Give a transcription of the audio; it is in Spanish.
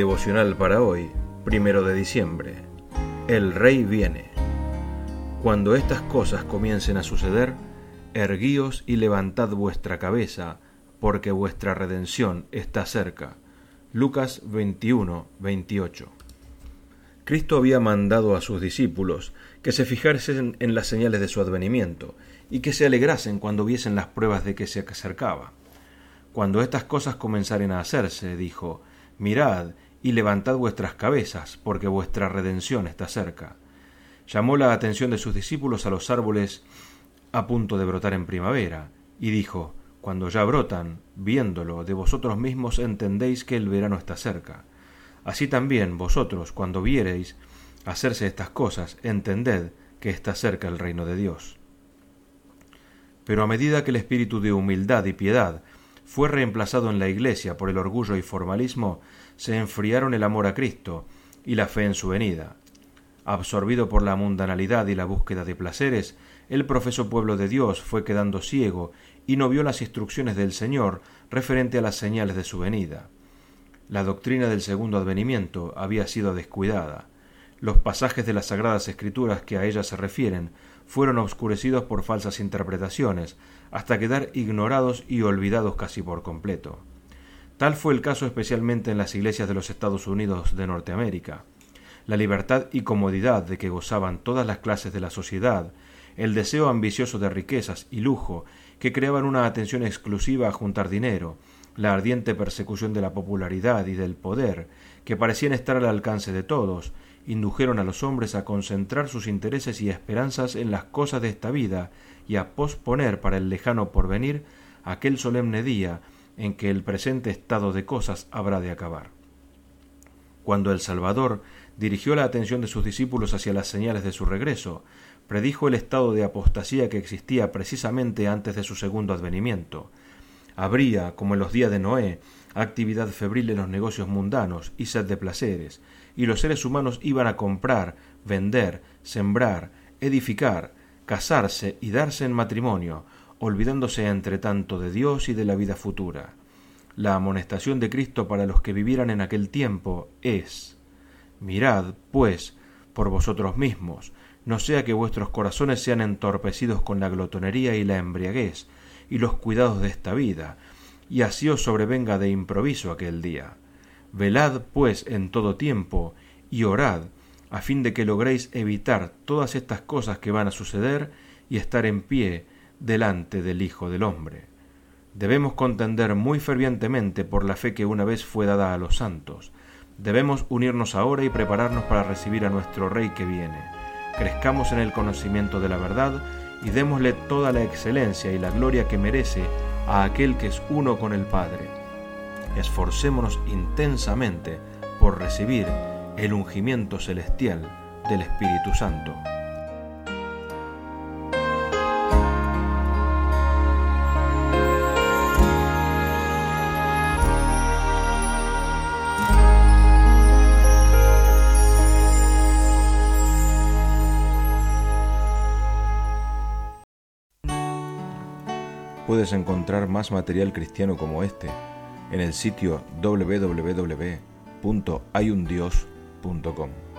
Devocional para hoy, 1 de diciembre. El Rey viene. Cuando estas cosas comiencen a suceder, erguíos y levantad vuestra cabeza, porque vuestra redención está cerca. Lucas 21, 28. Cristo había mandado a sus discípulos que se fijasen en las señales de su advenimiento y que se alegrasen cuando viesen las pruebas de que se acercaba. Cuando estas cosas comenzaren a hacerse, dijo, mirad y levantad vuestras cabezas, porque vuestra redención está cerca. Llamó la atención de sus discípulos a los árboles a punto de brotar en primavera, y dijo, cuando ya brotan, viéndolo, de vosotros mismos entendéis que el verano está cerca. Así también vosotros, cuando viereis hacerse estas cosas, entended que está cerca el reino de Dios. Pero a medida que el espíritu de humildad y piedad fue reemplazado en la Iglesia por el orgullo y formalismo, se enfriaron el amor a Cristo y la fe en su venida. Absorbido por la mundanalidad y la búsqueda de placeres, el profeso pueblo de Dios fue quedando ciego y no vio las instrucciones del Señor referente a las señales de su venida. La doctrina del segundo advenimiento había sido descuidada. Los pasajes de las Sagradas Escrituras que a ella se refieren fueron oscurecidos por falsas interpretaciones, hasta quedar ignorados y olvidados casi por completo. Tal fue el caso especialmente en las iglesias de los Estados Unidos de Norteamérica. La libertad y comodidad de que gozaban todas las clases de la sociedad, el deseo ambicioso de riquezas y lujo que creaban una atención exclusiva a juntar dinero, la ardiente persecución de la popularidad y del poder, que parecían estar al alcance de todos, indujeron a los hombres a concentrar sus intereses y esperanzas en las cosas de esta vida y a posponer para el lejano porvenir aquel solemne día en que el presente estado de cosas habrá de acabar. Cuando el Salvador dirigió la atención de sus discípulos hacia las señales de su regreso, predijo el estado de apostasía que existía precisamente antes de su segundo advenimiento. Habría, como en los días de Noé, actividad febril en los negocios mundanos y sed de placeres, y los seres humanos iban a comprar, vender, sembrar, edificar, casarse y darse en matrimonio, olvidándose entre tanto de Dios y de la vida futura. La amonestación de Cristo para los que vivieran en aquel tiempo es: mirad, pues, por vosotros mismos, no sea que vuestros corazones sean entorpecidos con la glotonería y la embriaguez, y los cuidados de esta vida, y así os sobrevenga de improviso aquel día. Velad, pues, en todo tiempo, y orad, a fin de que logréis evitar todas estas cosas que van a suceder y estar en pie delante del Hijo del Hombre. Debemos contender muy fervientemente por la fe que una vez fue dada a los santos. Debemos unirnos ahora y prepararnos para recibir a nuestro Rey que viene. Crezcamos en el conocimiento de la verdad y démosle toda la excelencia y la gloria que merece a aquel que es uno con el Padre. Esforcémonos intensamente por recibir el ungimiento celestial del Espíritu Santo. Puedes encontrar más material cristiano como este en el sitio www.hayundios.com.